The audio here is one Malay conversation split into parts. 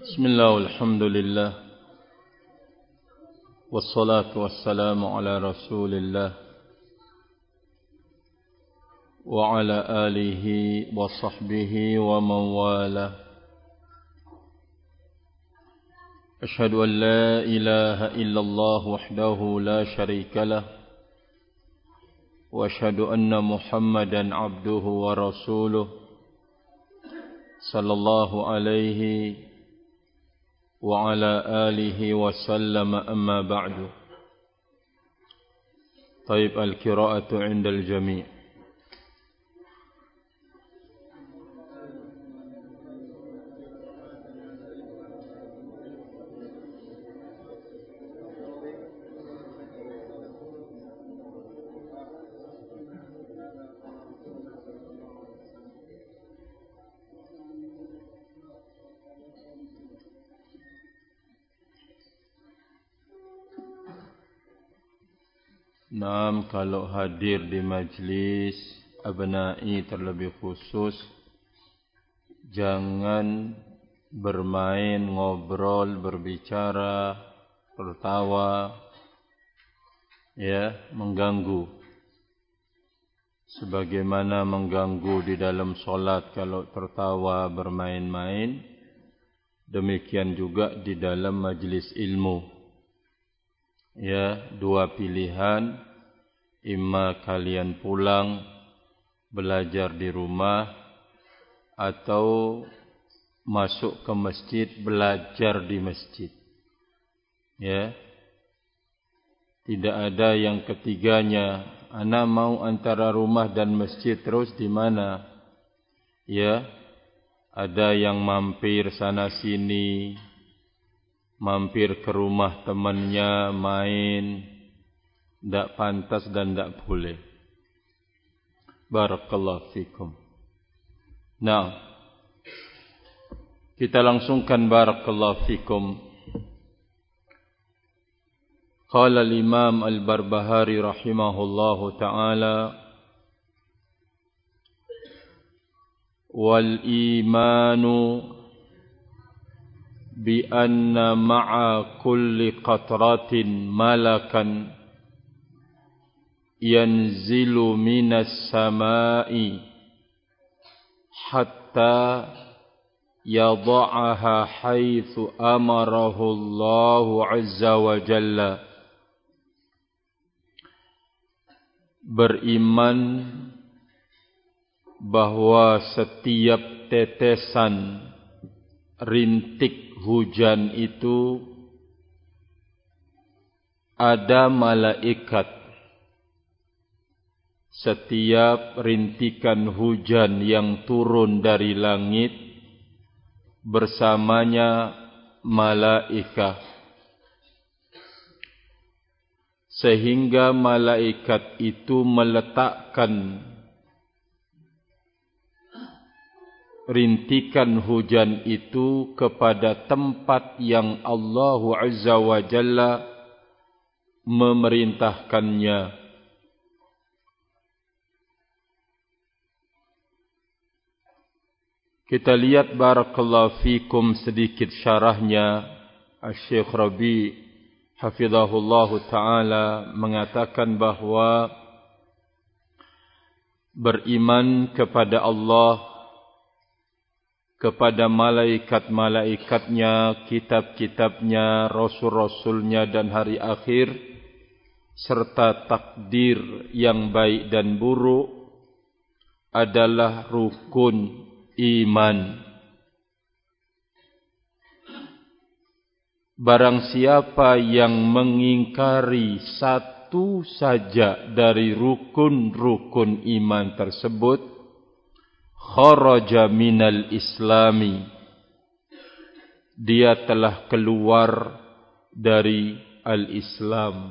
Bismillah walhamdulillah wassalatu wassalamu ala rasulillah wa ala alihi wa sahbihi wa man wala. Ashhadu an la ilaha illallah wahdahu la sharika lah wa ashhadu anna Muhammadan abduhu wa rasuluh sallallahu alaihi wa ala alihi wa sallam, amma ba'du. Taib al-qira'atu 'inda al-jami'. Naam, kalau hadir di majlis abna'i terlebih khusus, jangan bermain, ngobrol, berbicara, tertawa, mengganggu. Sebagaimana mengganggu di dalam solat kalau tertawa, bermain-main, demikian juga di dalam majlis ilmu. Dua pilihan, imma kalian pulang belajar di rumah atau masuk ke masjid belajar di masjid. Tidak ada yang ketiganya. Ana mau antara rumah dan masjid, terus di mana? Ada yang mampir sana sini, mampir ke rumah temannya, main. Tak pantas dan tak boleh. Barakallahu fikum. Nah, kita langsungkan barakallahu fikum. Qala al-Imam al-Barbahari rahimahullahu ta'ala, wal imanu bi anna ma'a kulli qatratin malakan yanzilu minas samai hatta yada'aha haitsu amarahu Allah azza wa jalla. Beriman bahwa setiap tetesan rintik hujan itu ada malaikat. Setiap rintikan hujan yang turun dari langit bersamanya malaikat, sehingga malaikat itu meletakkan rintikan hujan itu kepada tempat yang Allah Azza wa Jalla memerintahkannya. Kita lihat barakallahu fikum sedikit syarahnya. Syekh Rabi hafizahullahu ta'ala mengatakan bahawa beriman kepada Allah, kepada malaikat-malaikatnya, kitab-kitabnya, rasul-rasulnya dan hari akhir, serta takdir yang baik dan buruk adalah rukun iman. Barang siapa yang mengingkari satu saja dari rukun-rukun iman tersebut, kharaja minal islami, dia telah keluar dari al-Islam.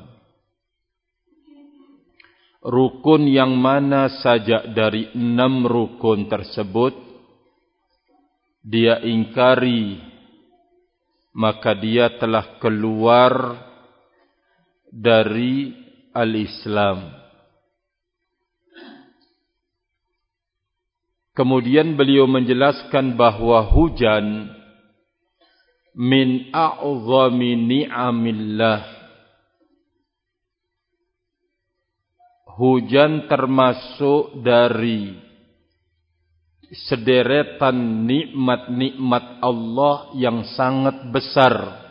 Rukun yang mana saja dari 6 rukun tersebut dia ingkari, maka dia telah keluar dari al-Islam. Kemudian beliau menjelaskan bahawa hujan min a'zami ni'amillah. Hujan termasuk dari sederetan nikmat-nikmat Allah yang sangat besar,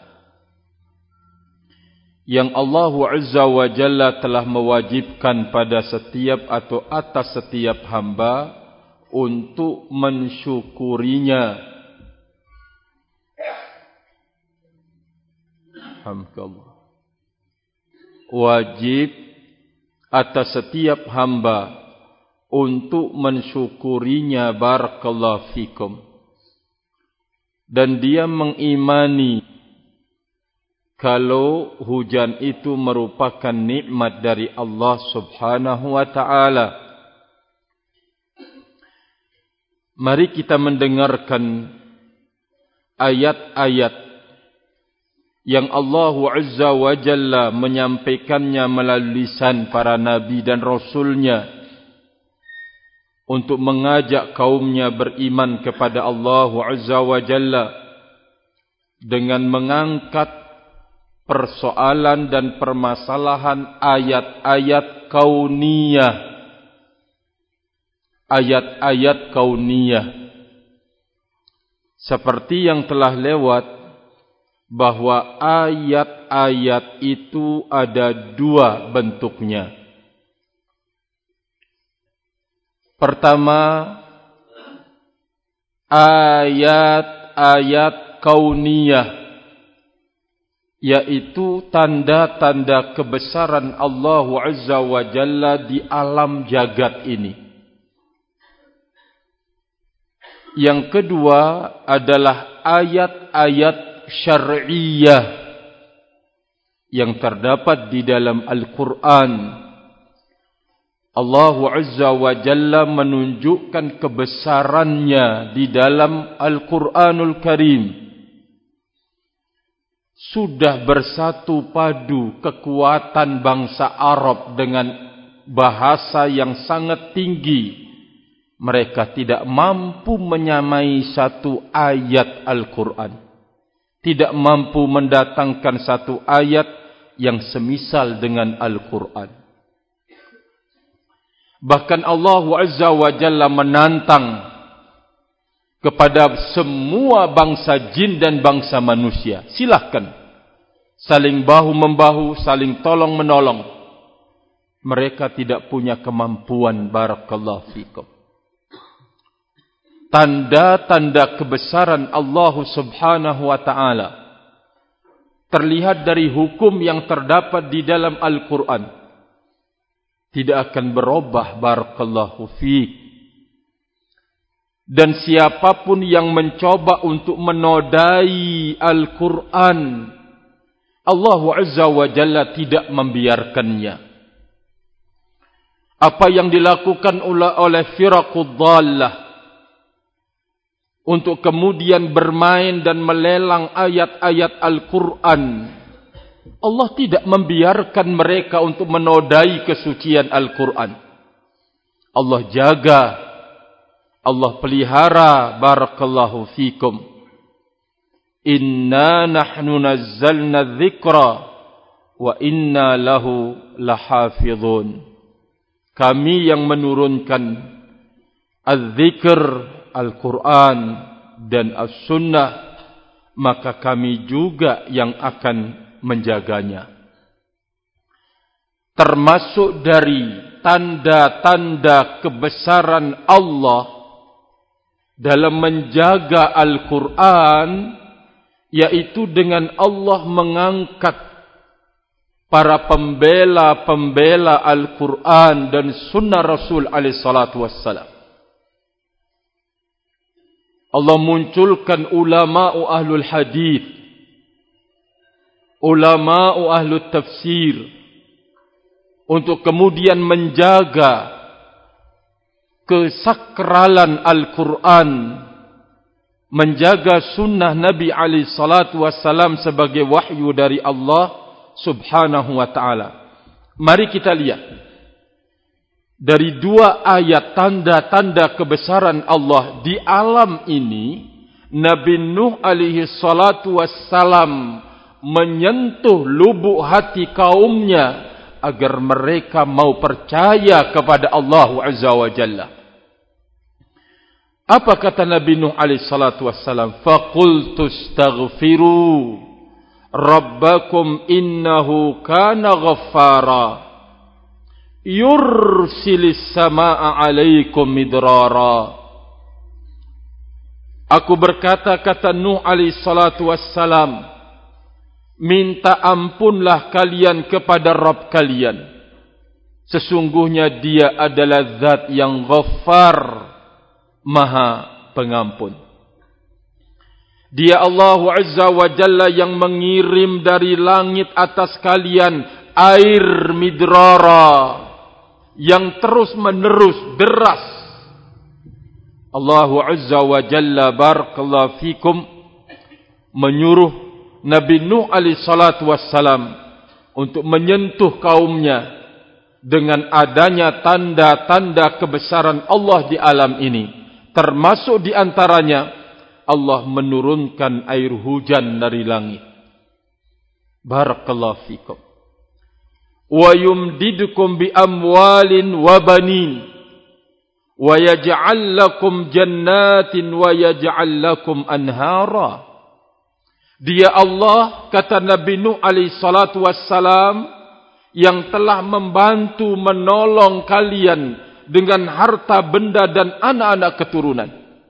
yang Allah Azza wa Jalla telah mewajibkan pada setiap atau atas setiap hamba untuk mensyukurinya. Alhamdulillah. Wajib atas setiap hamba untuk mensyukurinya. Barakallahu fikum. Dan dia mengimani kalau hujan itu merupakan nikmat dari Allah Subhanahu wa ta'ala. Mari kita mendengarkan ayat-ayat yang Allah Azza wa Jalla menyampaikannya melalui lisan para nabi dan rasulnya untuk mengajak kaumnya beriman kepada Allah Azza wa Jalla dengan mengangkat persoalan dan permasalahan ayat-ayat kauniyah. Ayat-ayat kauniyah. Seperti yang telah lewat, bahwa ayat-ayat itu ada dua bentuknya. Pertama, ayat-ayat kauniyah, yaitu tanda-tanda kebesaran Allah Azza wa Jalla di alam jagat ini. Yang kedua adalah ayat-ayat syar'iyah yang terdapat di dalam Al-Quran. Allah Azza wa Jalla menunjukkan kebesarannya di dalam Al-Quranul Karim. Sudah bersatu padu kekuatan bangsa Arab dengan bahasa yang sangat tinggi. Mereka tidak mampu menyamai satu ayat Al-Quran. Tidak mampu mendatangkan satu ayat yang semisal dengan Al-Quran. Bahkan Allah Azza wa Jalla menantang kepada semua bangsa jin dan bangsa manusia. Silahkan saling bahu-membahu, saling tolong-menolong. Mereka tidak punya kemampuan. Barakallahu fikum. Tanda-tanda kebesaran Allah Subhanahu wa ta'ala terlihat dari hukum yang terdapat di dalam Al-Quran. Tidak akan berubah. Barakallahu fiik. Dan siapapun yang mencoba untuk menodai Al-Quran, Allah Azza wa Jalla tidak membiarkannya. Apa yang dilakukan oleh firaqud dhallah untuk kemudian bermain dan melelang ayat-ayat Al-Quran, Allah tidak membiarkan mereka untuk menodai kesucian Al-Quran. Allah jaga, Allah pelihara. Barakallahu fikum. Inna nahnu nazzalna dzikra wa inna lahu lahafizun. Kami yang menurunkan az-zikr, Al-Quran dan As-Sunnah, maka kami juga yang akan menjaganya. Termasuk dari tanda-tanda kebesaran Allah dalam menjaga Al-Quran, yaitu dengan Allah mengangkat para pembela-pembela Al-Quran dan Sunnah Rasul alaihi salatu wassalam. Allah munculkan ulama'u ahlul hadith, ulama'u ahlul tafsir, untuk kemudian menjaga kesakralan Al-Quran, menjaga sunnah Nabi alaihi salatu wassalam sebagai wahyu dari Allah Subhanahu wa ta'ala. Mari kita lihat dari dua ayat tanda-tanda kebesaran Allah di alam ini, Nabi Nuh alaihi salatu wassalam menyentuh lubuk hati kaumnya agar mereka mau percaya kepada Allah Azza wa Jalla. Apa kata Nabi Nuh alaihi salatu wassalam? Faqultu astaghfiru rabbakum innahu kana ghaffara yursilis samaa alaikum midrara. Aku berkata, kata Nuh alaihi salatu wassalam, minta ampunlah kalian kepada Rabb kalian. Sesungguhnya dia adalah zat yang Ghaffar, Maha Pengampun. Dia Allah Azza wa Jalla yang mengirim dari langit atas kalian air midrara yang terus menerus deras. Allah Azza wa Jalla barakallahu fikum menyuruh Nabi Nuh alaihi salatu wassalam untuk menyentuh kaumnya dengan adanya tanda-tanda kebesaran Allah di alam ini. Termasuk di antaranya Allah menurunkan air hujan dari langit. Barakallahu fikum. Wa yumdidukum bi amwalin wa banin wa yaj'al lakum jannatin wa yaj'al lakum anhara. Dia Allah, kata Nabi Nuh alaihi salatu wassalam, yang telah membantu menolong kalian dengan harta benda dan anak-anak keturunan.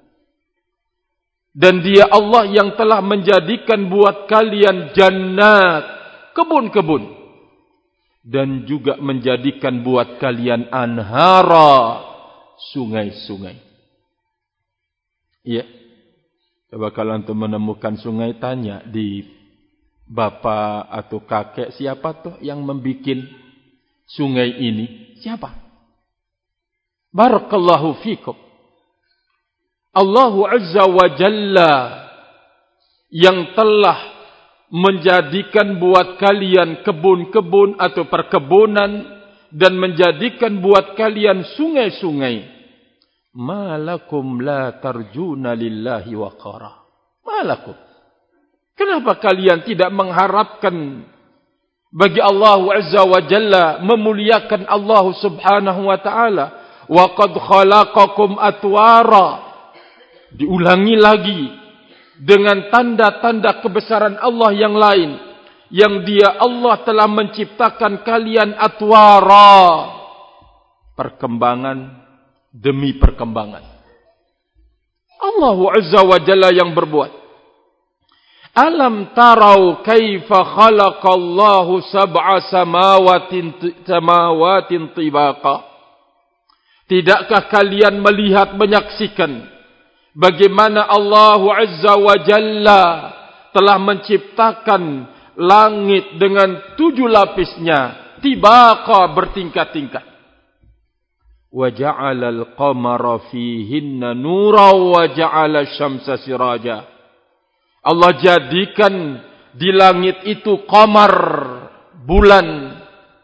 Dan dia Allah yang telah menjadikan buat kalian jannat, kebun-kebun. Dan juga menjadikan buat kalian anhara, sungai-sungai. Iya. Coba kalau antum menemukan sungai, tanya di bapak atau kakek, siapa tuh yang membikin sungai ini? Siapa? Barakallahu fikum. Allah Azza wa Jalla yang telah menjadikan buat kalian kebun-kebun atau perkebunan dan menjadikan buat kalian sungai-sungai. Malakum la tarjuna lillahi waqara. Malakum. Kenapa kalian tidak mengharapkan bagi Allah Azza wa Jalla, memuliakan Allah Subhanahu wa taala? Wa qad khalaqakum atwara. Diulangi lagi dengan tanda-tanda kebesaran Allah yang lain, yang dia Allah telah menciptakan kalian atwara, perkembangan demi perkembangan. Allah Azza wa Jalla yang berbuat. Alam tarau kaifa khalaqallahu sab'a samawatin tibaqa. Tidakkah kalian melihat, menyaksikan bagaimana Allah Azza wa Jalla telah menciptakan langit dengan 7 lapisnya, tibaqa, bertingkat-tingkat. Wa ja'alal qamara fihinna nura wa ja'ala syamsa siraja. Allah jadikan di langit itu qamar, bulan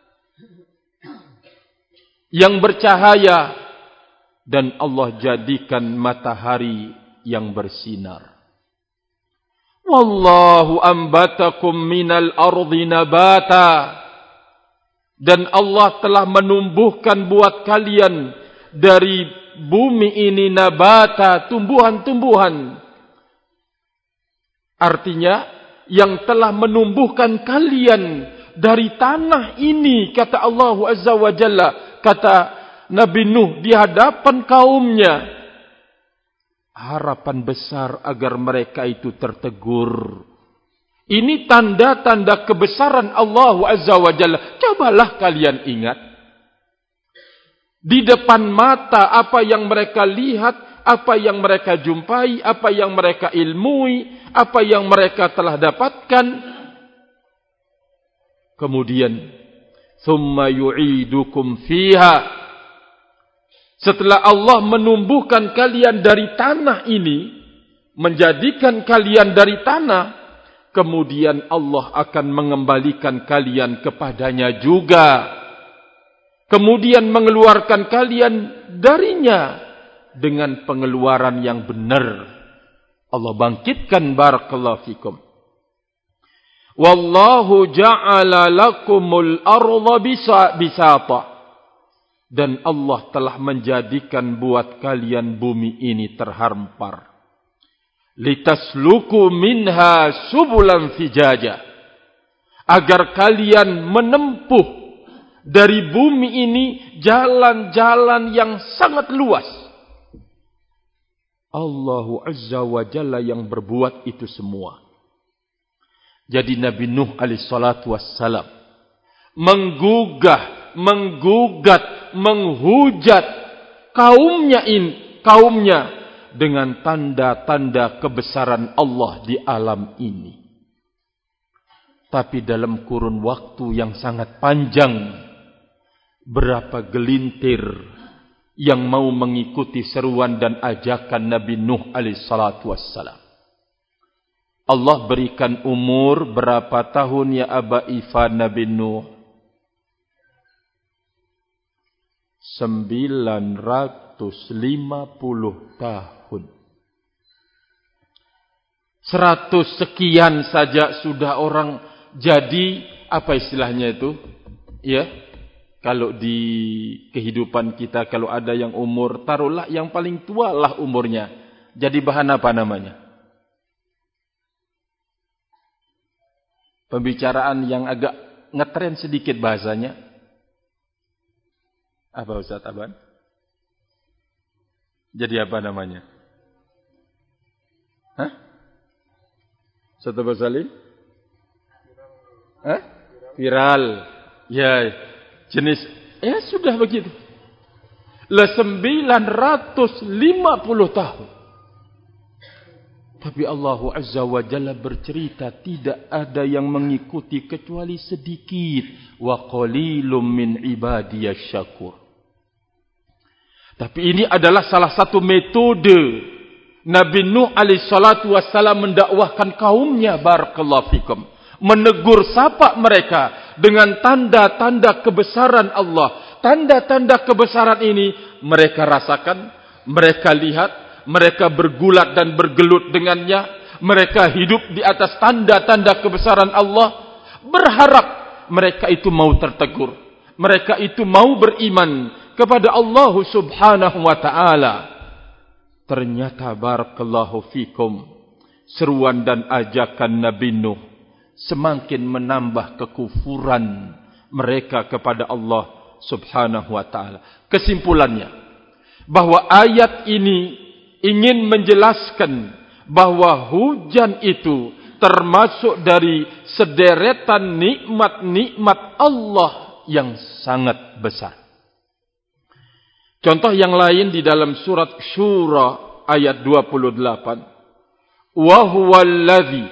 yang bercahaya, dan Allah jadikan matahari yang bersinar. Wallahu ambatakum minal ardi nabata. Dan Allah telah menumbuhkan buat kalian dari bumi ini nabata, tumbuhan-tumbuhan. Artinya, yang telah menumbuhkan kalian dari tanah ini, kata Allah Azza wa Jalla, kata Nabi Nuh di hadapan kaumnya. Harapan besar agar mereka itu tertegur. Ini tanda-tanda kebesaran Allah Azza wa Jalla. Cobalah kalian ingat. Di depan mata apa yang mereka lihat, apa yang mereka jumpai, apa yang mereka ilmui, apa yang mereka telah dapatkan. Kemudian thumma yu'idukum fiha. Setelah Allah menumbuhkan kalian dari tanah ini, menjadikan kalian dari tanah, kemudian Allah akan mengembalikan kalian kepadanya juga. Kemudian mengeluarkan kalian darinya dengan pengeluaran yang benar. Allah bangkitkan, barakallahu fikum. Wallahu ja'ala lakumul arda bisata. Dan Allah telah menjadikan buat kalian bumi ini terhampar. Litasluku minha subulan fijaja. Agar kalian menempuh dari bumi ini jalan-jalan yang sangat luas. Allahu Azza wa Jalla yang berbuat itu semua. Jadi Nabi Nuh alaihi salatu wassalam menggugah, menggugat, menghujat kaumnya dengan tanda-tanda kebesaran Allah di alam ini. Tapi dalam kurun waktu yang sangat panjang, berapa gelintir yang mau mengikuti seruan dan ajakan Nabi Nuh alaihi salatu wassalam. Allah berikan umur berapa tahun ya Aba Ifa Nabi Nuh? 950 tahun. 100 sekian saja sudah orang jadi, apa istilahnya itu? Ya. Kalau di kehidupan kita, kalau ada yang umur, taruhlah yang paling tua lah umurnya. Jadi bahan apa namanya? Pembicaraan yang agak ngetren sedikit bahasanya. Apa Ustaz Aban? Jadi apa namanya? Hah? Ustaz Aban Salim? Hah? Viral. Ya, jenis. Ya sudah begitu. 950 tahun. Tapi Allah Azza wa Jalla bercerita tidak ada yang mengikuti kecuali sedikit. Wa qalilum min ibadiyasy syakur. Tapi ini adalah salah satu metode Nabi Nuh alaihi salatu wassalam mendakwahkan kaumnya, barakallahu fikum. Menegur sapa mereka dengan tanda-tanda kebesaran Allah. Tanda-tanda kebesaran ini mereka rasakan, mereka lihat, mereka bergulat dan bergelut dengannya. Mereka hidup di atas tanda-tanda kebesaran Allah. Berharap mereka itu mau tertegur. Mereka itu mau beriman kepada Allah subhanahu wa ta'ala. Ternyata barakallahu fikum, seruan dan ajakan Nabi Nuh semakin menambah kekufuran mereka kepada Allah subhanahu wa ta'ala. Kesimpulannya, bahwa ayat ini ingin menjelaskan bahwa hujan itu termasuk dari sederetan nikmat-nikmat Allah yang sangat besar. Contoh yang lain di dalam surat Syura ayat 28. Wa huwal ladzi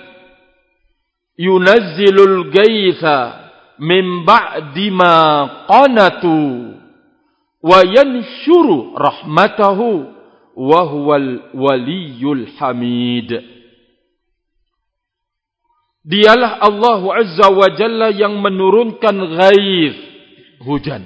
yunazzilul gaitha min ba'di ma qanatu wa yanshuru rahmatahu wa huwal waliyul hamid. Dialah Allah Azza wa Jalla yang menurunkan ghaith, hujan.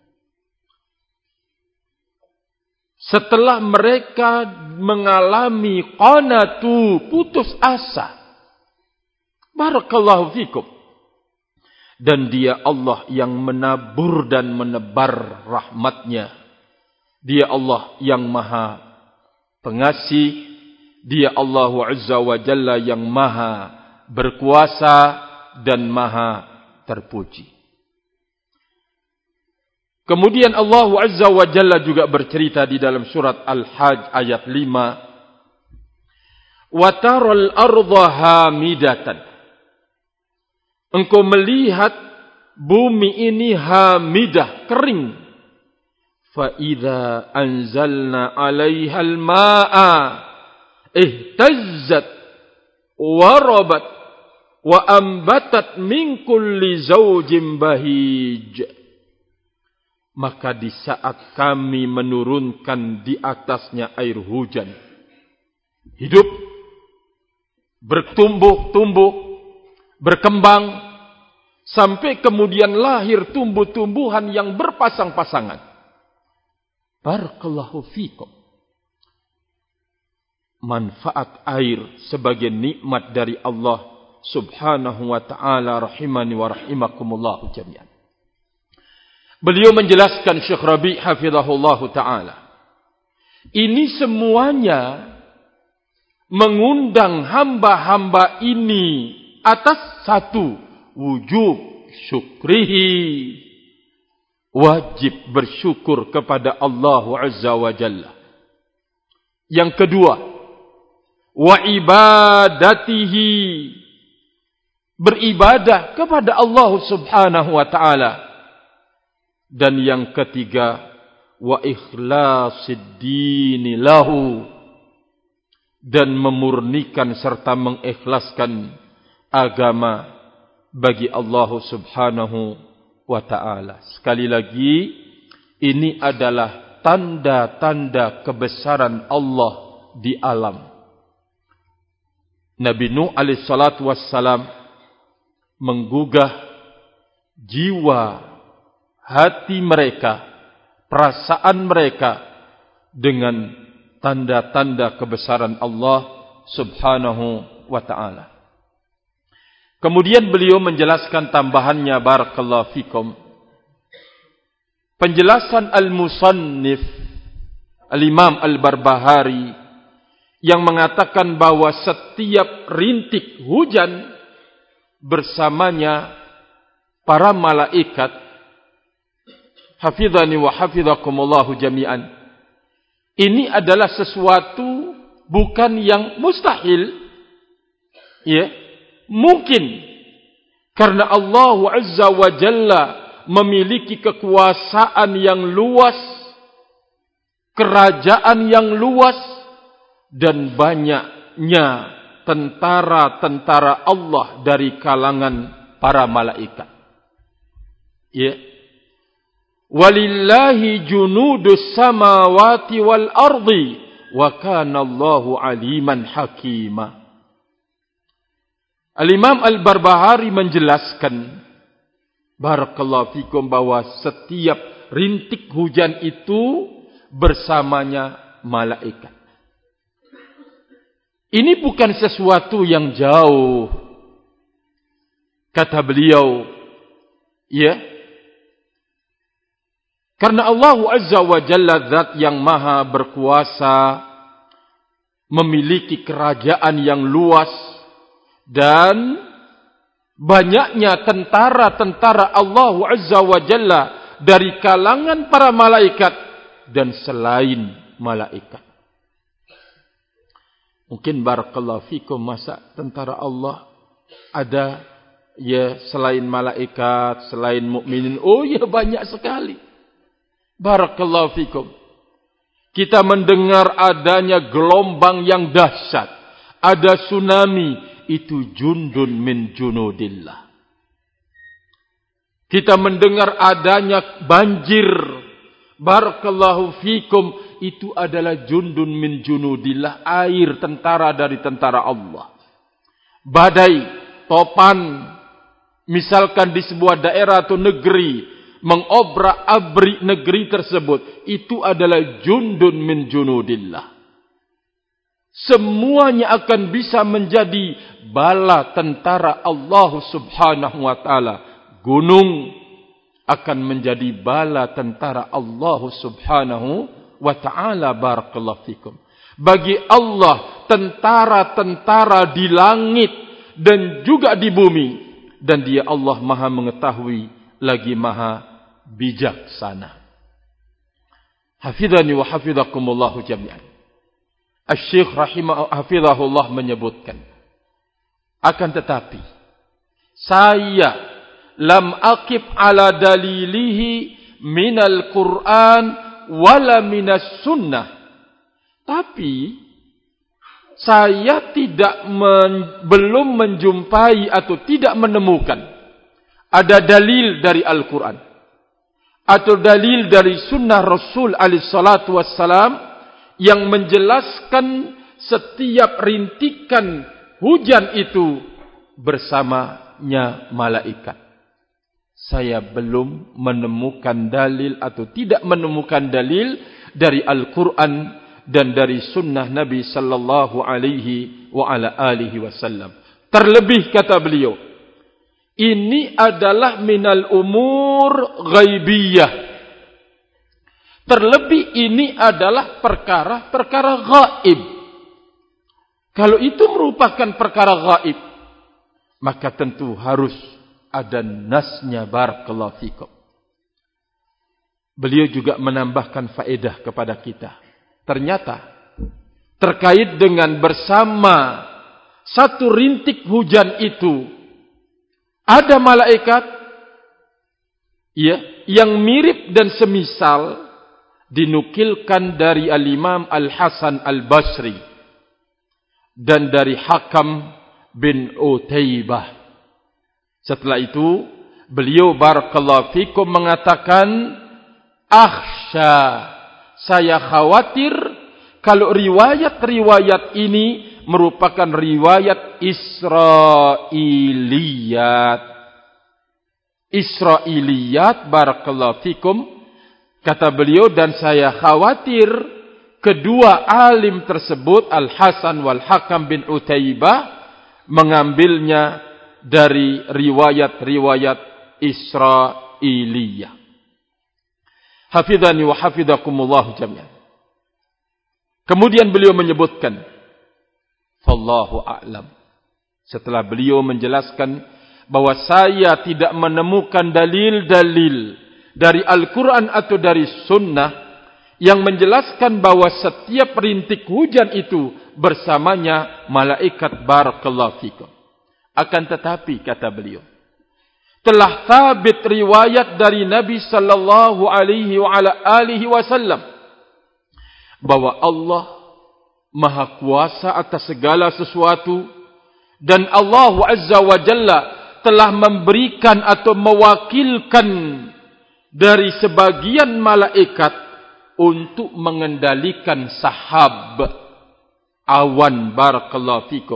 Setelah mereka mengalami qanatu, putus asa. Barakallahu fikum. Dan dia Allah yang menabur dan menebar rahmatnya. Dia Allah yang maha pengasih. Dia Allah Azza wa Jalla yang maha berkuasa dan maha terpuji. Kemudian Allah Azza wa Jalla juga bercerita di dalam surat Al-Hajj ayat 5. Wa taral ardha hamidatan. Engkau melihat bumi ini hamidah, kering. Fa idza anzalna 'alaihal ma'a ihtazzat wa rabat wa ambatat min kulli zawjin bahij. Maka di saat kami menurunkan di atasnya air hujan, hidup, bertumbuh-tumbuh, berkembang, sampai kemudian lahir tumbuh-tumbuhan yang berpasang-pasangan. Barakallahu fikum. manfaat air sebagai nikmat dari Allah Subhanahu wa ta'ala, rahimani wa rahimakumullah jami'an. Beliau menjelaskan, Syekh Rabi' hafizahullahu ta'ala, ini semuanya mengundang hamba-hamba ini atas satu, wujub syukrihi, wajib bersyukur kepada Allah Azza wa Jalla. Yang kedua, wa ibadatihi, beribadah kepada Allah Subhanahu wa ta'ala. Dan yang ketiga, wa ikhlasid dini lahu, dan memurnikan serta mengikhlaskan agama bagi Allah Subhanahu wa ta'ala. Sekali lagi, ini adalah tanda-tanda kebesaran Allah di alam. Nabi Nuh alaihi salatu wassalam menggugah jiwa, hati mereka, perasaan mereka dengan tanda-tanda kebesaran Allah Subhanahu wa ta'ala. Kemudian beliau menjelaskan tambahannya, barakallahu fikum. Penjelasan al-musannif al-Imam al-Barbahari yang mengatakan bahwa setiap rintik hujan bersamanya para malaikat, hafizani wa hafizakumullahu jami'an. Ini adalah sesuatu bukan yang mustahil, ya, mungkin, karena Allah Azza wa Jalla memiliki kekuasaan yang luas, kerajaan yang luas, dan banyaknya tentara-tentara Allah dari kalangan para malaikat. Ya. Walillahi junudus samawati wal ardi wa kana Allahu aliman hakima. Al-Imam Al-Barbahari menjelaskan, barakallahu fikum, bahwa setiap rintik hujan itu bersamanya malaikat. Ini bukan sesuatu yang jauh, kata beliau, ya. Karena Allah Azza wa Jalla zat yang maha berkuasa, memiliki kerajaan yang luas, dan banyaknya tentara-tentara Allah Azza wa Jalla dari kalangan para malaikat dan selain malaikat. Mungkin barakallahu fikum, masa tentara Allah ada ya selain malaikat, selain mukminin? Oh ya, banyak sekali. Barakallahu fikum. Kita mendengar adanya gelombang yang dahsyat, ada tsunami, itu jundun min junudillah. Kita mendengar adanya banjir, barakallahu fikum, itu adalah jundun min junudillah, air tentara dari tentara Allah. Badai, topan, misalkan di sebuah daerah atau negeri, mengobrak-abrik negeri tersebut, itu adalah jundun min junudillah. Semuanya akan bisa menjadi bala tentara Allah Subhanahu wa ta'ala. Gunung akan menjadi bala tentara Allah Subhanahu wa ta'ala, barakallahu fikum. Bagi Allah, tentara-tentara di langit dan juga di bumi, dan Dia Allah maha mengetahui lagi maha bijaksana. Hafidhani wa hafidhakumullahu jami'an. Asy-Syaikh hafidhahullah menyebutkan, akan tetapi saya lam aqif ala dalilihi minal Qur'an wala minas sunnah. Tapi saya belum menjumpai atau tidak menemukan ada dalil dari Al-Quran atau dalil dari sunnah Rasul alaihi salatu wassalam yang menjelaskan setiap rintikan hujan itu bersamanya malaikat. Saya belum menemukan dalil atau tidak menemukan dalil dari Al-Quran dan dari sunnah Nabi sallallahu alaihi wa ala alihi wasallam. Terlebih kata beliau, ini adalah minal umur ghaibiyah. Terlebih ini adalah perkara-perkara gaib. Kalau itu merupakan perkara gaib, maka tentu harus ada nasnya. Barakallahu fikum. Beliau juga menambahkan faedah kepada kita. Ternyata terkait dengan bersama satu rintik hujan itu, ada malaikat yang mirip dan semisal dinukilkan dari Al-Imam Al-Hasan Al-Basri dan dari Hakam bin Utaibah. Setelah itu beliau barakallahu fikum mengatakan, akhsha, saya khawatir kalau riwayat-riwayat ini merupakan riwayat Israiliyat, barakallahu fikum. Kata beliau, dan saya khawatir kedua alim tersebut, Al-Hasan wal Hakam bin Utaibah, mengambilnya dari riwayat-riwayat Israiliyah. Hafidhani wa hafidhakumullah jami'an. Kemudian beliau menyebutkan, Wallahu a'lam. Setelah beliau menjelaskan bahwa saya tidak menemukan dalil-dalil dari Al-Quran atau dari Sunnah yang menjelaskan bahwa setiap rintik hujan itu bersamanya malaikat, barakallahu fikum. Akan tetapi kata beliau, telah sabit riwayat dari Nabi sallallahu alaihi wa ala alihi wasallam bahwa Allah Maha Kuasa atas segala sesuatu, dan Allah Azza wa Jalla telah memberikan atau mewakilkan dari sebagian malaikat untuk mengendalikan sahab, awan, barakallahu fikum.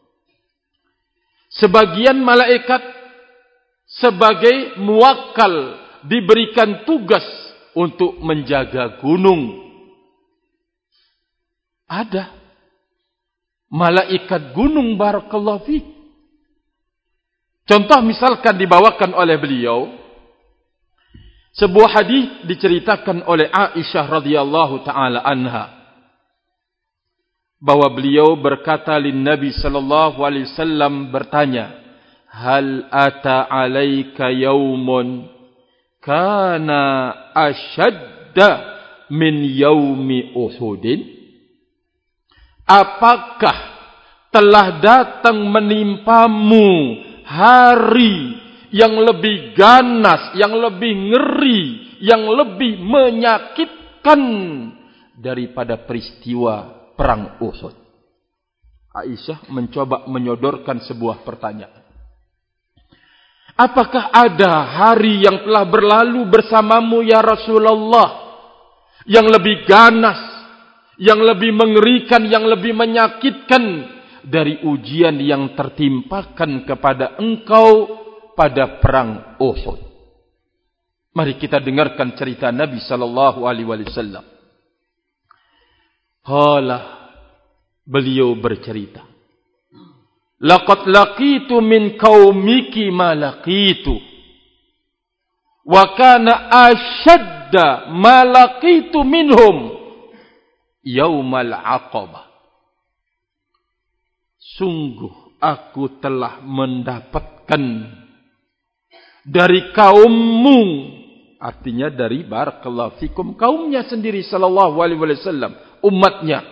Sebagian malaikat sebagai muwakkal diberikan tugas untuk menjaga gunung. Ada malaikat gunung, barakallahu fikum. Contoh misalkan dibawakan oleh beliau, sebuah hadis diceritakan oleh Aisyah radhiyallahu taala anha, bahwa beliau berkata lin Nabi sallallahu alaihi wasallam, bertanya, hal ata alaika yaumun kana ashadda min yaumi Uhudin? Apakah telah datang menimpamu hari yang lebih ganas, yang lebih ngeri, yang lebih menyakitkan daripada peristiwa perang Uhud? Aisyah mencoba menyodorkan sebuah pertanyaan. Apakah ada hari yang telah berlalu bersamamu ya Rasulullah yang lebih ganas, yang lebih mengerikan, yang lebih menyakitkan dari ujian yang tertimpakan kepada engkau pada perang Uhud? Mari kita dengarkan cerita Nabi sallallahu alaihi wasallam. Qala, beliau bercerita, laqad laqitu min qaumiki ma laqitu wa kana ashadda ma laqitu minhum yaumal aqabah. Sungguh aku telah mendapatkan dari kaummu, artinya dari barakallahu fikum kaumnya sendiri sallallahu alaihi wasallam, umatnya,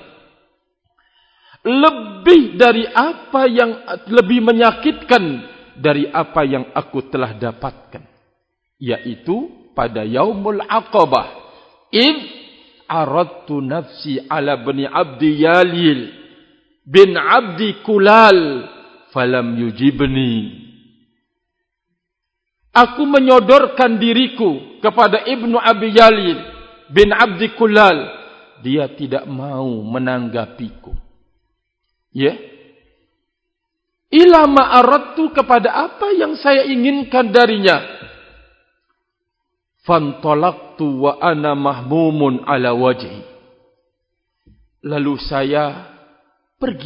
lebih dari apa yang lebih menyakitkan dari apa yang aku telah dapatkan, yaitu pada yaumul aqabah. Id aradtu nafsi ala bani abdi yalil bin abdi kulal falam yujibni. Aku menyodorkan diriku kepada Ibnu Abi Yalil bin Abdi Kulal, dia tidak mau menanggapiku. Ya. Ila ma aradtu, kepada apa yang saya inginkan darinya. Fantalaqtu wa ana mahmumun ala wajhi. Lalu saya pergi.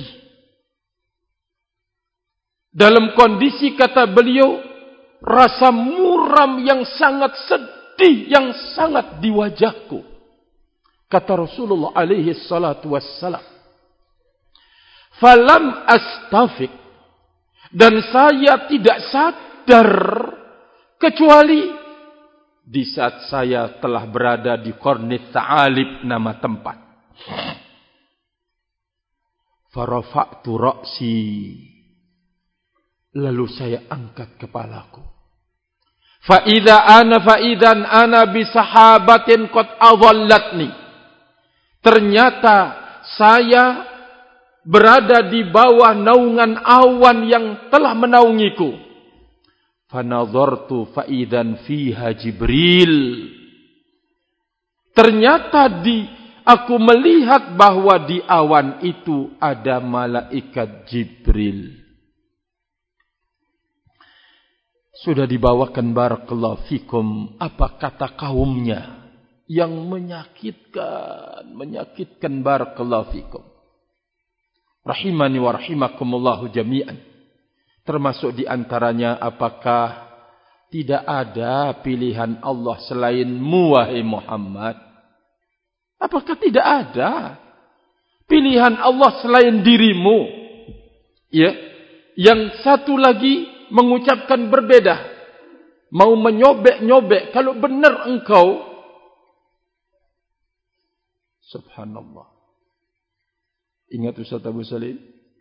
Dalam kondisi, kata beliau, rasa muram yang sangat sedih, yang sangat di wajahku. Kata Rasulullah alaihi salatu wassalam, falam astafik, dan saya tidak sadar kecuali di saat saya telah berada di Qarnit Tha'alib, nama tempat. Farafa'tu ra'si, lalu saya angkat kepalaku. Fa'idan ana bisahabatin qad adhallatni. Ternyata saya berada di bawah naungan awan yang telah menaungiku. Fanadhartu fa'idan fiha Jibril. Ternyata aku melihat bahwa di awan itu ada malaikat Jibril. Sudah dibawakan barakallahu fikum apa kata kaumnya yang menyakitkan barakallahu fikum. Rahimani wa rahimakumullahu jami'an. Termasuk di antaranya, apakah tidak ada pilihan Allah selainmu wahai Muhammad? Apakah tidak ada pilihan Allah selain dirimu? Ya, yang satu lagi mengucapkan berbeda, mau menyobek-nyobek. Kalau benar engkau, subhanallah. Ingat Ustaz Abu Salim?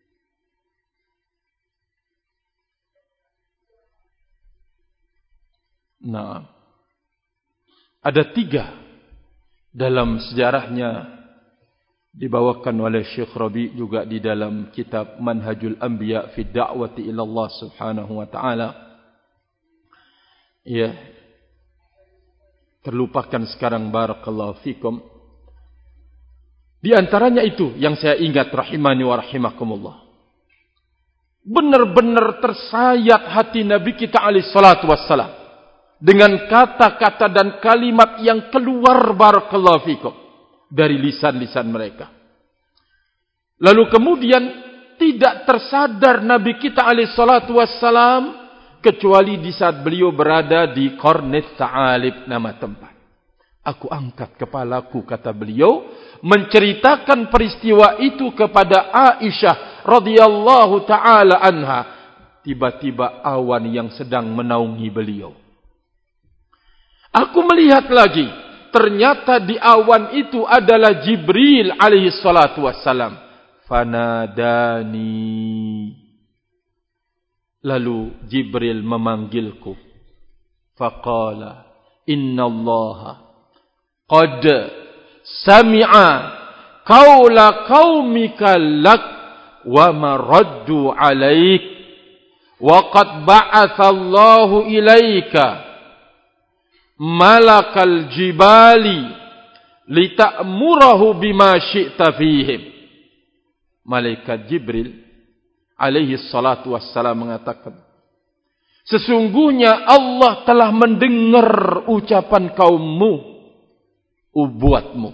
Nah, ada 3 dalam sejarahnya, dibawakan oleh Syekh Rabi juga di dalam kitab Manhajul Anbiya fi Da'wati ila Allah Subhanahu wa taala. Ya. Terlupakan sekarang barakallahu fikum. Di antaranya itu yang saya ingat, rahimani wa rahimakumullah. Benar-benar tersayat hati Nabi kita alaihi salatu wassalam dengan kata-kata dan kalimat yang keluar barakallahu fikum dari lisan-lisan mereka. Lalu kemudian tidak tersadar Nabi kita alaihi salatu wassalam kecuali di saat beliau berada di Qarnit Tha'alib, nama tempat. Aku angkat kepalaku, kata beliau, menceritakan peristiwa itu kepada Aisyah radhiyallahu taala anha. Tiba-tiba awan yang sedang menaungi beliau. Aku melihat lagi, ternyata di awan itu adalah Jibril alaihi salatu wassalam. Fanadani. Lalu Jibril memanggilku. Faqala, innallaha qad sami'a qawla qaumika lak wa maraddu alaik wa qad ba'athallahu ilaika malakal jibali lita'murahu bima syi'ta fihim. Malaikat Jibril alaihi salatu wassalam mengatakan, sesungguhnya Allah telah mendengar ucapan kaummu, ubuatmu,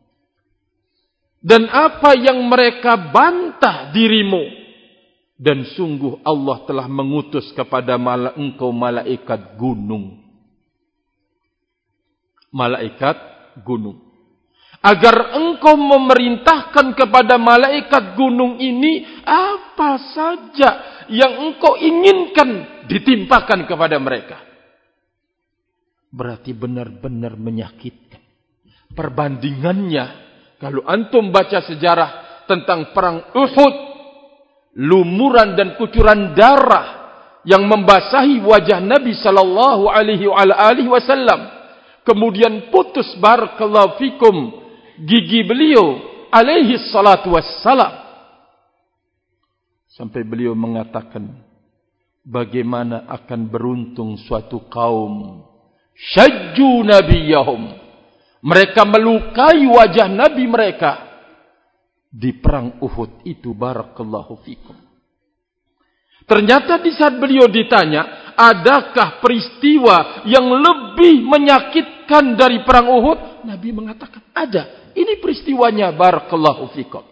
dan apa yang mereka bantah dirimu, dan sungguh Allah telah mengutus kepada engkau malaikat gunung. Malaikat gunung. Agar engkau memerintahkan kepada malaikat gunung ini apa saja yang engkau inginkan ditimpakan kepada mereka. Berarti benar-benar menyakitkan. Perbandingannya, kalau antum baca sejarah tentang perang Uhud, lumuran dan kucuran darah yang membasahi wajah Nabi sallallahu alaihi wasallam, kemudian putus barakallahu fikum gigi beliau alaihi salatu wassalam, sampai beliau mengatakan, bagaimana akan beruntung suatu kaum syajju nabiyahum, mereka melukai wajah Nabi mereka di perang Uhud itu barakallahu fikum. Ternyata di saat beliau ditanya, adakah peristiwa yang lebih menyakitkan dari perang Uhud? Nabi mengatakan ada. Ini peristiwanya, barakallahu fikum.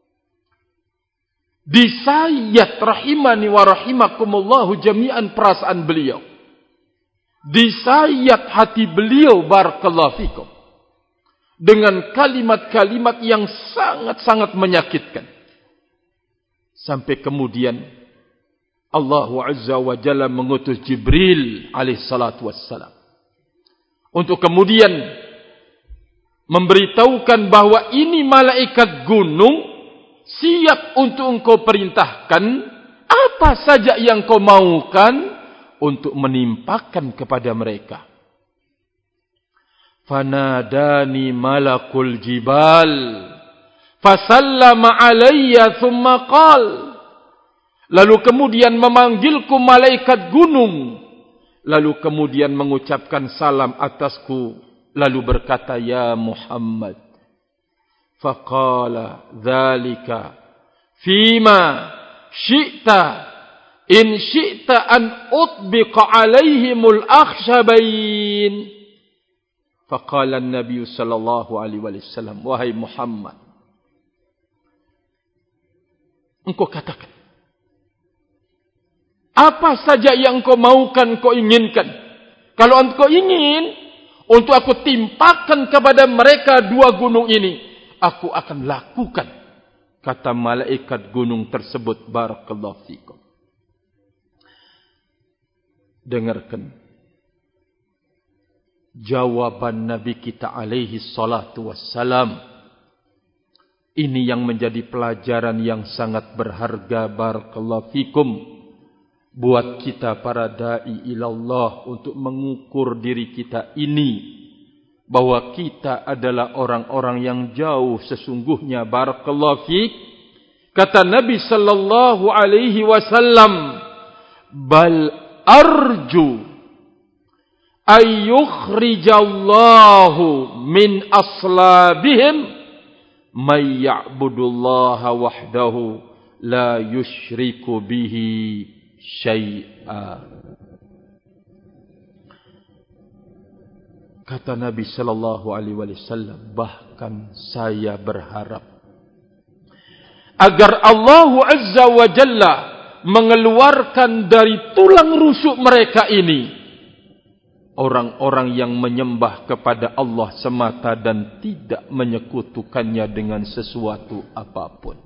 Disayat rahimani wa rahimakumullahu jami'an perasaan beliau. Disayat hati beliau, barakallahu fikum, dengan kalimat-kalimat yang sangat-sangat menyakitkan. Sampai kemudian Allah Azza wa Jalla mengutus Jibril alaihi salatu wassalam untuk kemudian memberitahukan bahwa ini malaikat gunung siap untuk engkau perintahkan apa saja yang kau maukan untuk menimpakan kepada mereka. Fanadani malakul jibal fasallama alayya thumma qal. Lalu kemudian memanggilku malaikat gunung, lalu kemudian mengucapkan salam atasku, lalu berkata, ya Muhammad. Faqala dzalika fima syi'ta in syi'ta an utbiqa alaihimul akhshabain. Faqala an-nabiy sallallahu alaihi wasallam, wahai Muhammad, engkau katakan apa saja yang engkau maukan, kau inginkan. Kalau engkau ingin untuk aku timpakan kepada mereka dua gunung ini, aku akan lakukan, kata malaikat gunung tersebut, barakallahu fikum. Dengarkan jawaban Nabi kita alaihi salatu wassalam. Ini yang menjadi pelajaran yang sangat berharga, barakallahu fikum, buat kita para da'i ilallah untuk mengukur diri kita ini, bahwa kita adalah orang-orang yang jauh sesungguhnya, barakallahu fiik. Kata Nabi sallallahu alaihi wasallam, bal arju ay yukhrijallahu min aslabihim may ya'budullaha wahdahu la yushriku bihi syai'a. Kata Nabi sallallahu alaihi wasallam, bahkan saya berharap agar Allah Azza wa Jalla mengeluarkan dari tulang rusuk mereka ini orang-orang yang menyembah kepada Allah semata dan tidak menyekutukannya dengan sesuatu apapun.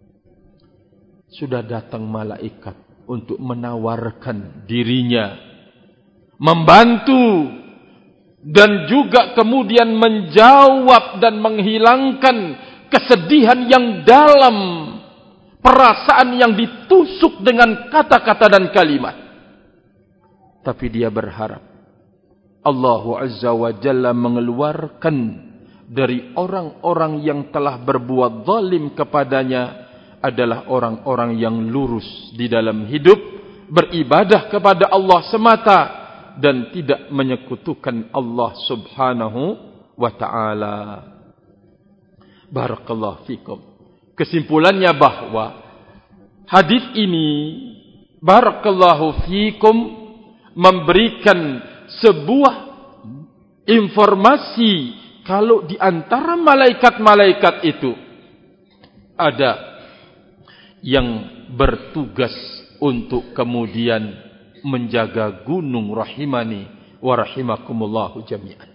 Sudah datang malaikat untuk menawarkan dirinya, membantu, dan juga kemudian menjawab dan menghilangkan kesedihan yang dalam, perasaan yang ditusuk dengan kata-kata dan kalimat. Tapi dia berharap Allah Azza wa Jalla mengeluarkan dari orang-orang yang telah berbuat zalim kepadanya adalah orang-orang yang lurus di dalam hidup, beribadah kepada Allah semata dan tidak menyekutukan Allah Subhanahu wa ta'ala. Barakallahu fikum. Kesimpulannya bahwa hadis ini, barakallahu fikum, memberikan sebuah informasi kalau di antara malaikat-malaikat itu ada yang bertugas untuk kemudian menjaga gunung rahimani wa rahimakumullahu jami'an.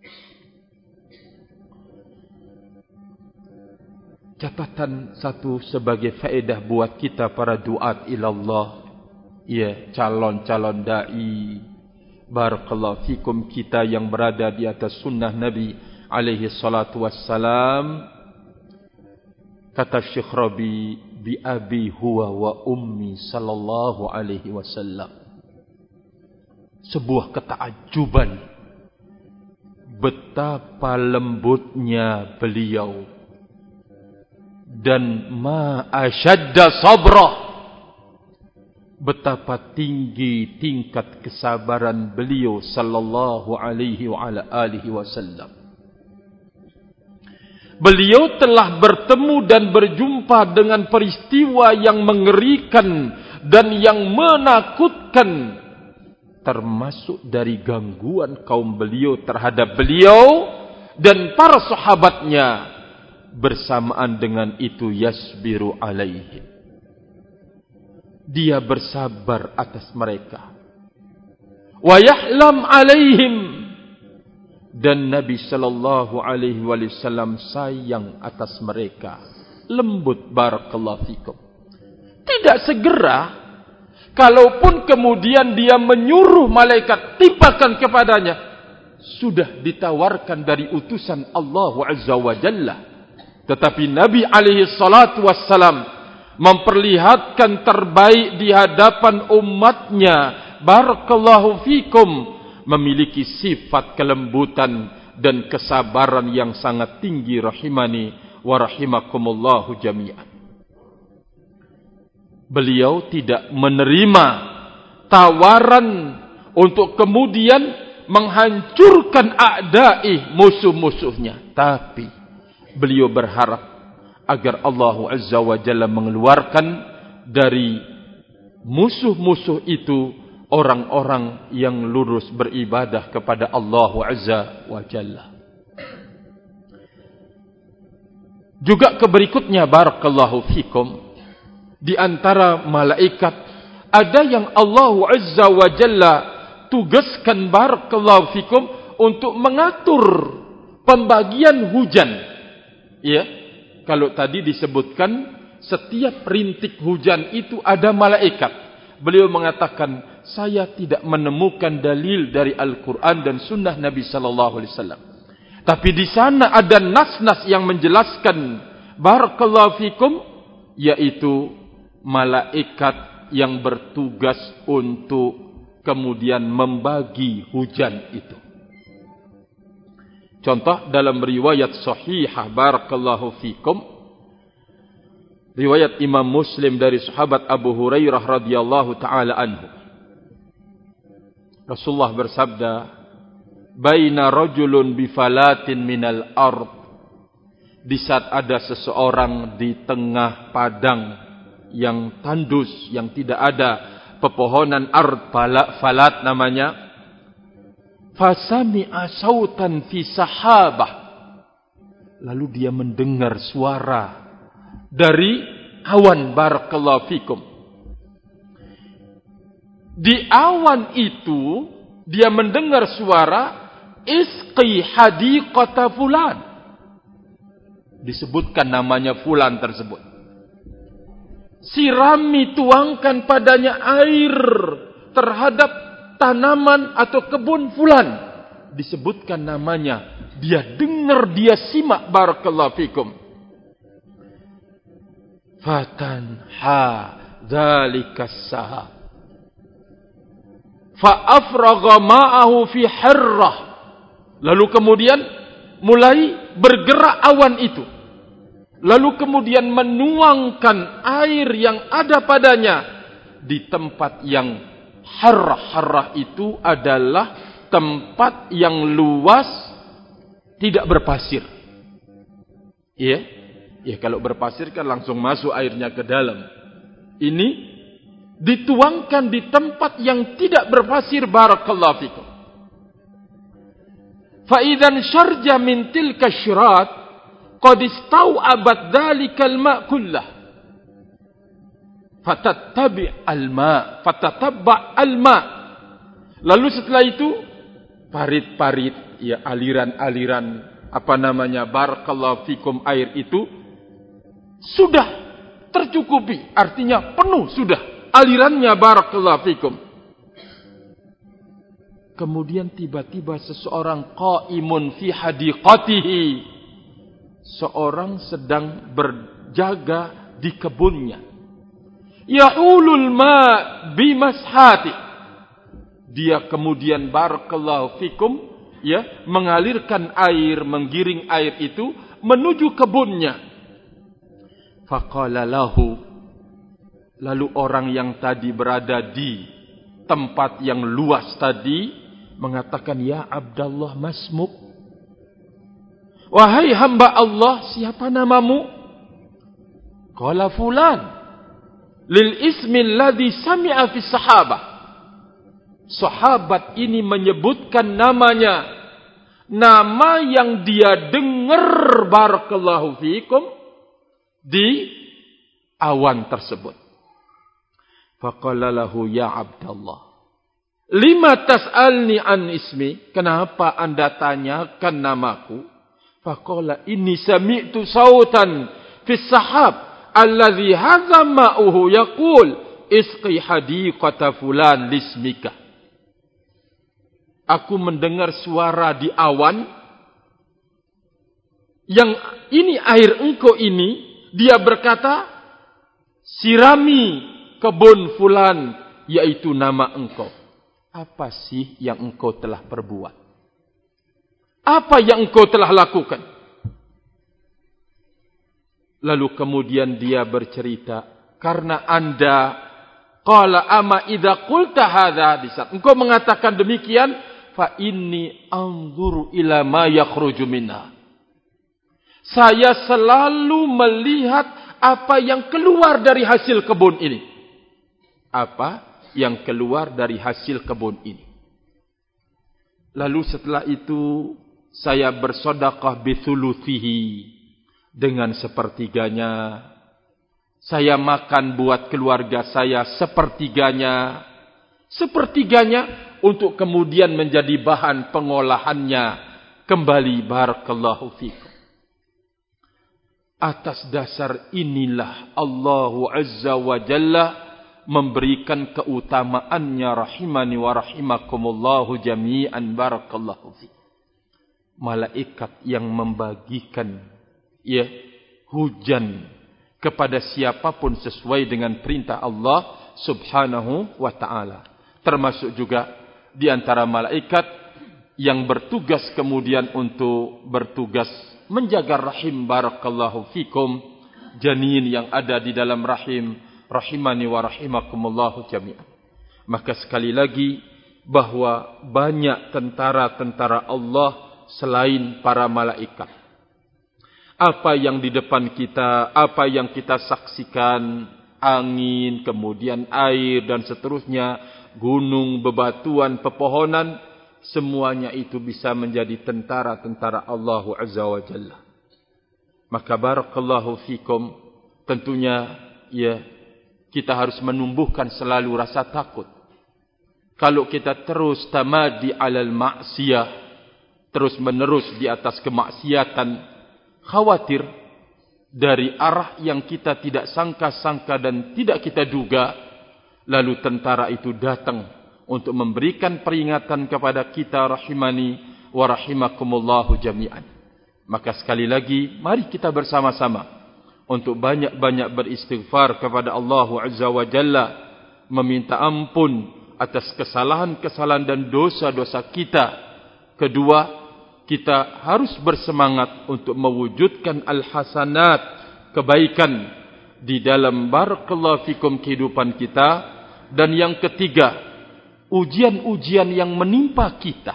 Catatan satu sebagai faedah buat kita para duat ilallah, ya, calon-calon dai, barakallahu fikum, kita yang berada di atas sunnah Nabi alaihi salatu wassalam. Kata Syekh Rabi, bi abi huwa wa ummi sallallahu alaihi wasallam. Sebuah ketakjuban betapa lembutnya beliau dan ma asyadda sabrah, betapa tinggi tingkat kesabaran beliau sallallahu alaihi wa ala alihi wasallam. Beliau telah bertemu dan berjumpa dengan peristiwa yang mengerikan dan yang menakutkan, termasuk dari gangguan kaum beliau terhadap beliau dan para sahabatnya, bersamaan dengan itu yasbiru alaihim, dia bersabar atas mereka, wa yahlam alaihim, dan Nabi sallallahu alaihi wasallam sayang atas mereka, lembut. Barakallahu fikum. Tidak segera, kalaupun kemudian dia menyuruh malaikat timpakan kepadanya, sudah ditawarkan dari utusan Allah Azza wa Jalla. Tetapi Nabi alaihi salatu wassalam memperlihatkan terbaik di hadapan umatnya, barakallahu fikum, memiliki sifat kelembutan dan kesabaran yang sangat tinggi, rahimani wa rahimakumullahu jami'an. Beliau tidak menerima tawaran untuk kemudian menghancurkan a'da'i, musuh-musuhnya, tapi beliau berharap agar Allah Azza wa Jalla mengeluarkan dari musuh-musuh itu orang-orang yang lurus beribadah kepada Allah Azza wa Jalla. Juga keberikutnya, barakallahu fikum, di antara malaikat ada yang Allah Azza wa Jalla tugaskan, barakallahu fikum, untuk mengatur pembagian hujan. Ya, kalau tadi disebutkan setiap rintik hujan itu ada malaikat. Beliau mengatakan, saya tidak menemukan dalil dari Al-Quran dan Sunnah Nabi Sallallahu Alaihi Wasallam. Tapi di sana ada nas-nas yang menjelaskan, barakallahu fikum, yaitu malaikat yang bertugas untuk kemudian membagi hujan itu. Contoh dalam riwayat sahihah, barakallahu fikum, riwayat Imam Muslim dari sahabat Abu Hurairah radhiyallahu taala anhu. Rasulullah bersabda, "Baina rajulun bifalatin minal ard." Di saat ada seseorang di tengah padang yang tandus, yang tidak ada pepohonan, ard, falat namanya. Fasami'a sautan fi sahabah. Lalu dia mendengar suara dari awan, barakallahu fikum. Di awan itu dia mendengar suara, isqi hadiqata fulan. Disebutkan namanya fulan tersebut. Sirami, tuangkan padanya air terhadap tanaman atau kebun fulan. Disebutkan namanya. Dia dengar, dia simak, barakallahu fikum. Fatanha dzalikas sahab. Fa'afragha ma'ahu fi harrah. Lalu kemudian mulai bergerak awan itu. Lalu kemudian menuangkan air yang ada padanya di tempat yang harrah. Harrah itu adalah tempat yang luas, tidak berpasir. Ya, kalau berpasir kan langsung masuk airnya ke dalam. Ini dituangkan di tempat yang tidak berpasir, barakallahu fikum. Fa idzan syarja min tilka syrat qad istaw'abat dzalikal ma' kullah. Fatatabba al-ma. Lalu setelah itu parit-parit, ya, aliran-aliran, barakallahu fikum, air itu sudah tercukupi, artinya penuh sudah alirannya, barakallahu fikum. Kemudian tiba-tiba seseorang qaimun fi hadiqatihi, seorang sedang berjaga di kebunnya. Ya'ulul ma' bimashati. Dia kemudian, barakallahu fikum, ya, mengalirkan air, menggiring air itu menuju kebunnya. Faqala lahu, lalu orang yang tadi berada di tempat yang luas tadi mengatakan, ya Abdallah, masmuk? Wahai hamba Allah, siapa namamu? Qala fulan, lil ismi alladhi sami'a fi sahabah. Sahabat ini menyebutkan namanya nama yang dia dengar barakallahu fikum di awan tersebut. Faqala lahu ya Abdallah, lima tas'alni an ismi, kenapa anda tanyakan namaku? Faqala inni sami'tu sautan fis sahab alladhi hadha ma'uhu yaqul isqi hadiqata fulan lismika. Aku mendengar suara di awan yang ini air engkau ini, dia berkata, sirami kebun fulan, yaitu nama engkau. Apa sih yang engkau telah perbuat? Apa yang engkau telah lakukan? Lalu kemudian dia bercerita, karena anda qala ama idza qulta hadza, di saat engkau mengatakan demikian, fa inni anzuru ila ma yakhruju minha. Saya selalu melihat apa yang keluar dari hasil kebun ini. Apa yang keluar dari hasil kebun ini. Lalu setelah itu saya bersedekah bithuluthihi, dengan sepertiganya. Saya makan buat keluarga saya sepertiganya. Sepertiganya untuk kemudian menjadi bahan pengolahannya kembali, barakallahu fikum. Atas dasar inilah Allah Azza wa Jalla memberikan keutamaannya, rahimani wa rahimakumullahu jami'an, barakallahu fikum. Malaikat yang membagikan hujan kepada siapapun sesuai dengan perintah Allah Subhanahu wa ta'ala. Termasuk juga di antara malaikat yang bertugas kemudian untuk bertugas menjaga rahim, barakallahu fikum, janin yang ada di dalam rahim, rahimani wa rahimakumullahu jami'an. Maka sekali lagi bahwa banyak tentara-tentara Allah selain para malaikat. Apa yang di depan kita, apa yang kita saksikan, angin, kemudian air dan seterusnya, gunung, bebatuan, pepohonan, semuanya itu bisa menjadi tentara-tentara Allah Azza wa Jalla. Maka barakallahu fikum, tentunya kita harus menumbuhkan selalu rasa takut. Kalau kita terus tamadi alal ma'siyah, terus menerus di atas kemaksiatan, khawatir dari arah yang kita tidak sangka-sangka dan tidak kita duga, lalu tentara itu datang untuk memberikan peringatan kepada kita, rahimani wa rahimakumullahu jami'an. Maka sekali lagi, mari kita bersama-sama untuk banyak-banyak beristighfar kepada Allah Azza wa Jalla, meminta ampun atas kesalahan-kesalahan dan dosa-dosa kita. Kedua, kita harus bersemangat untuk mewujudkan al-hasanat, kebaikan di dalam barakallahu fikum kehidupan kita. Dan yang ketiga, ujian-ujian yang menimpa kita.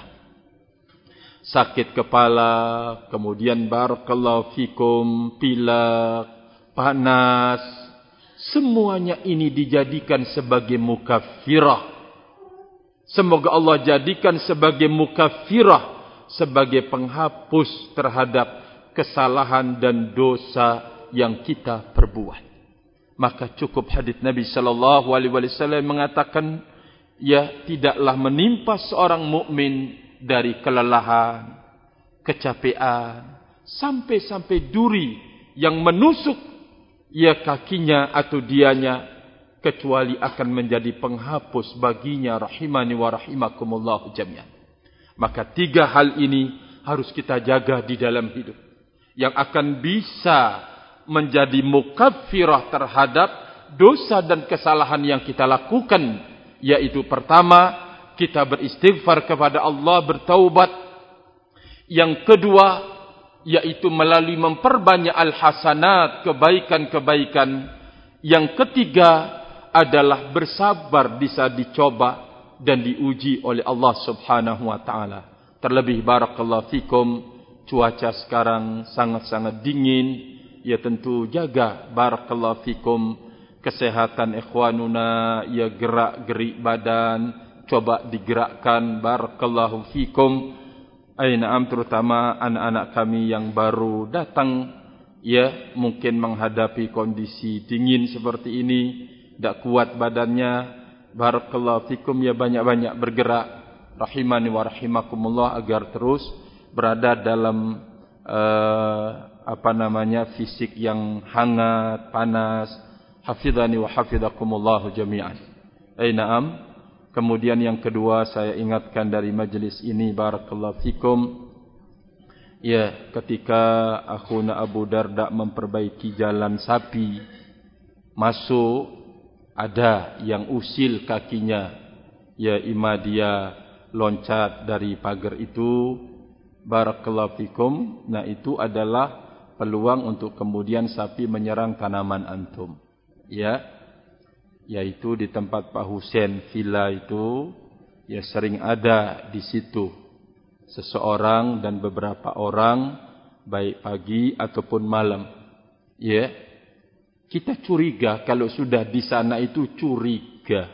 Sakit kepala, kemudian barakallahu fikum pilek, panas, semuanya ini dijadikan sebagai mukaffirah. Semoga Allah jadikan sebagai mukaffirah, sebagai penghapus terhadap kesalahan dan dosa yang kita perbuat. Maka cukup hadis Nabi sallallahu alaihi wasallam mengatakan, tidaklah menimpa seorang mukmin dari kelelahan, kecapean, sampai duri yang menusuk kakinya atau dianya, kecuali akan menjadi penghapus baginya, rahimani wa rahimakumullah jami'an. Maka tiga hal ini harus kita jaga di dalam hidup, yang akan bisa menjadi mukaffirah terhadap dosa dan kesalahan yang kita lakukan. Yaitu pertama, kita beristighfar kepada Allah, bertaubat. Yang kedua, yaitu melalui memperbanyak al-hasanat, kebaikan-kebaikan. Yang ketiga adalah bersabar bisa dicoba dan diuji oleh Allah Subhanahu wa ta'ala. Terlebih barakallahu fikum, cuaca sekarang sangat-sangat dingin. Tentu jaga barakallahu fikum kesehatan ikhwanuna, gerak-gerik badan, coba digerakkan barakallahu fikum. Na'am, terutama anak-anak kami yang baru datang, ya, mungkin menghadapi kondisi dingin seperti ini, tidak kuat badannya. Barakallahu fikum, ya, banyak-banyak bergerak, rahimani wa rahimakumullah, agar terus berada dalam fisik yang hangat, panas. Hafidhani wa hafidhakumullahu jami'an. Na'am. Kemudian yang kedua saya ingatkan dari majlis ini, barakallahu fikum, ya, ketika akhuna Abu Darda memperbaiki jalan sapi masuk, ada yang usil kakinya, ya, ima dia loncat dari pagar itu, barakallahu fikum. Nah, itu adalah peluang untuk kemudian sapi menyerang tanaman antum, ya, yaitu di tempat Pak Husain villa itu, ya, sering ada di situ seseorang dan beberapa orang, baik pagi ataupun malam, ya. Kita curiga kalau sudah di sana itu, curiga,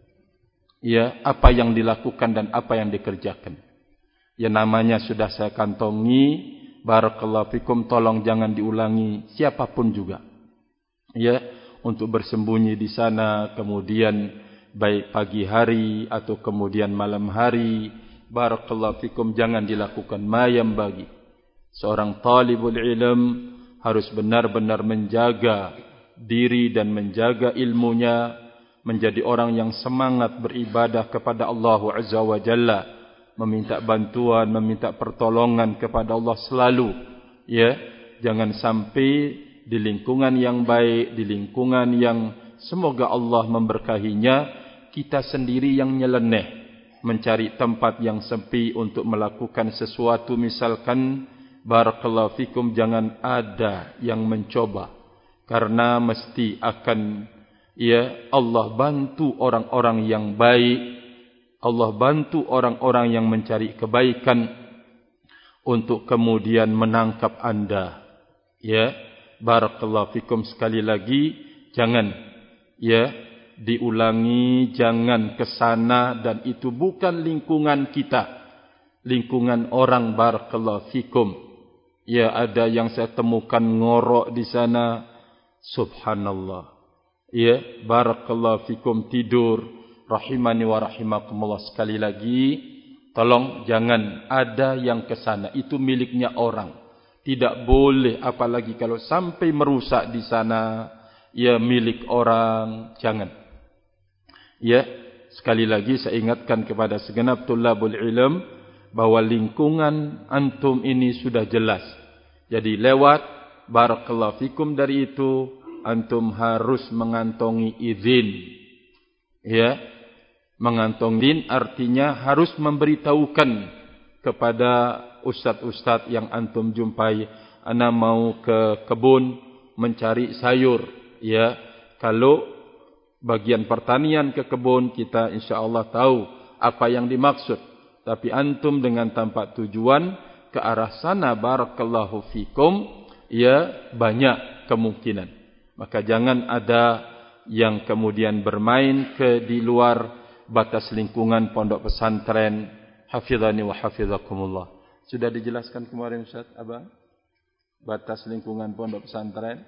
ya, apa yang dilakukan dan apa yang dikerjakan. Ya, namanya sudah saya kantongi, barakallahu fikum, tolong jangan diulangi siapapun juga, ya, untuk bersembunyi di sana, kemudian baik pagi hari atau kemudian malam hari, barakallahu fikum, jangan dilakukan. Mayam bagi seorang talibul ilm harus benar-benar menjaga diri dan menjaga ilmunya, menjadi orang yang semangat beribadah kepada Allah Azza wa Jalla, meminta bantuan, meminta pertolongan kepada Allah selalu, ya. Jangan sampai di lingkungan yang baik, di lingkungan yang semoga Allah memberkahinya, kita sendiri yang nyeleneh mencari tempat yang sepi untuk melakukan sesuatu. Misalkan, barakallahu fikum, jangan ada yang mencoba, karena mesti akan, ya, Allah bantu orang-orang yang baik, Allah bantu orang-orang yang mencari kebaikan untuk kemudian menangkap anda, ya. Barakallahu fikum, sekali lagi jangan, ya, diulangi, jangan ke sana, dan itu bukan lingkungan kita, lingkungan orang. Barakallahu fikum, ya, ada yang saya temukan ngorok di sana, subhanallah, ya, barakallahu fikum, tidur, rahimani wa rahimakumullah. Sekali lagi, tolong jangan ada yang ke sana, itu miliknya orang, tidak boleh, apalagi kalau sampai merusak di sana, ya, milik orang, jangan. Ya, sekali lagi saya ingatkan kepada segenap tulabul ilm bahwa lingkungan antum ini sudah jelas. Jadi lewat, barakallahu fikum, dari itu antum harus mengantongi izin, ya. Mengantongi izin artinya harus memberitahukan kepada ustaz-ustaz yang antum jumpai, ana mau ke kebun mencari sayur, ya. Kalau bagian pertanian ke kebun, kita insyaAllah tahu apa yang dimaksud. Tapi antum dengan tanpa tujuan ke arah sana, barakallahu fikum, ya, banyak kemungkinan. Maka jangan ada yang kemudian bermain ke di luar batas lingkungan pondok pesantren. Hafidhani wa hafidhakumullah. Sudah dijelaskan kemarin Ustaz, Abang? Batas lingkungan pondok pesantren?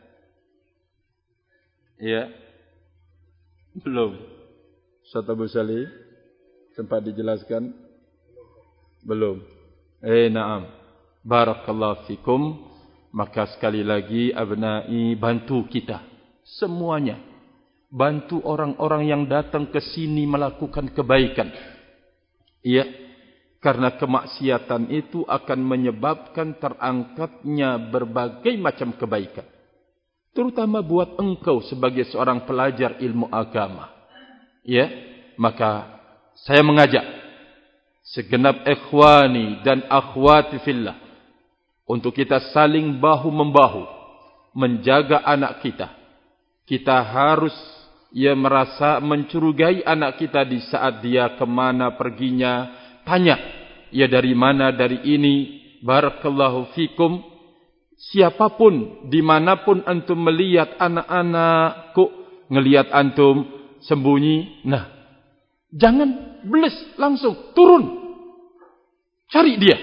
Ya. Belum. Ustaz Abu Salih sempat dijelaskan? Belum. Na'am. Barakallahu fikum. Maka sekali lagi, abnai, bantu kita semuanya. Bantu orang-orang yang datang ke sini melakukan kebaikan. Iya. Karena kemaksiatan itu akan menyebabkan terangkatnya berbagai macam kebaikan. Terutama buat engkau sebagai seorang pelajar ilmu agama. Ya, maka saya mengajak segenap ikhwani dan akhwati fillah untuk kita saling bahu-membahu menjaga anak kita. Kita harus, ya, merasa mencurigai anak kita di saat dia kemana perginya. Tanya, ya, dari mana, dari ini. Barakallahu fikum. Siapapun, dimanapun antum melihat anak-anak kok ngelihat antum sembunyi, nah, jangan beles, langsung turun, cari dia.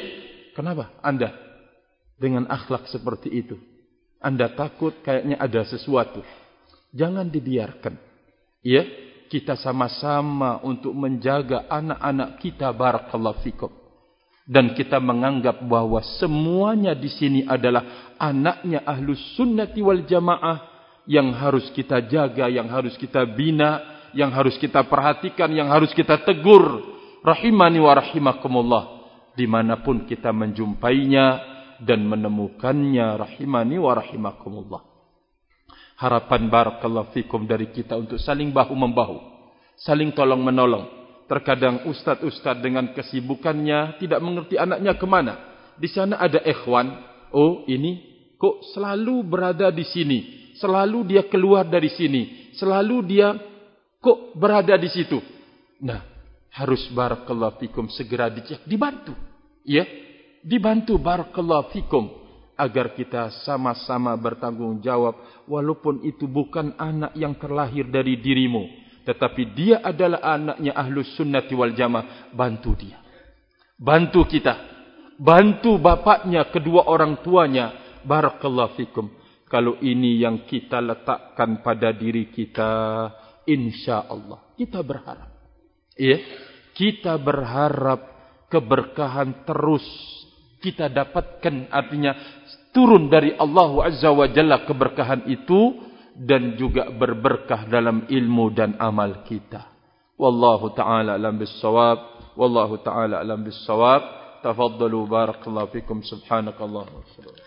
kenapa Anda dengan akhlak seperti itu? Anda takut kayaknya ada sesuatu. Jangan dibiarkan. Ya, kita sama-sama untuk menjaga anak-anak kita, barakallahu fikum. Dan kita menganggap bahwa semuanya di sini adalah anaknya Ahlus Sunnati wal Jamaah yang harus kita jaga, yang harus kita bina, yang harus kita perhatikan, yang harus kita tegur. Rahimani wa rahimakumullah. Dimanapun kita menjumpainya dan menemukannya, rahimani wa rahimakumullah. Harapan barakallahu fikum dari kita untuk saling bahu-membahu, saling tolong-menolong. Terkadang ustaz-ustaz dengan kesibukannya tidak mengerti anaknya kemana. Di sana ada ikhwan, oh ini kok selalu berada di sini, selalu dia keluar dari sini, selalu dia kok berada di situ. Nah, harus barakallahu fikum segera dicek, dibantu. Ya, dibantu barakallahu fikum agar kita sama-sama bertanggung jawab, walaupun itu bukan anak yang terlahir dari dirimu, tetapi dia adalah anaknya Ahlus Sunnati wal Jamaah. Bantu dia, bantu kita, bantu bapaknya, kedua orang tuanya. Barakallahu fikum. Kalau ini yang kita letakkan pada diri kita, insya-Allah kita berharap, ya, kita berharap keberkahan terus kita dapatkan, artinya turun dari Allah Azza wa Jalla keberkahan itu, dan juga berberkah dalam ilmu dan amal kita. Wallahu ta'ala alam bis-shawab. Wallahu ta'ala alam bis-shawab. Tafaddalu barakallahu fikum. Subhanakallahumma wa bihamdika.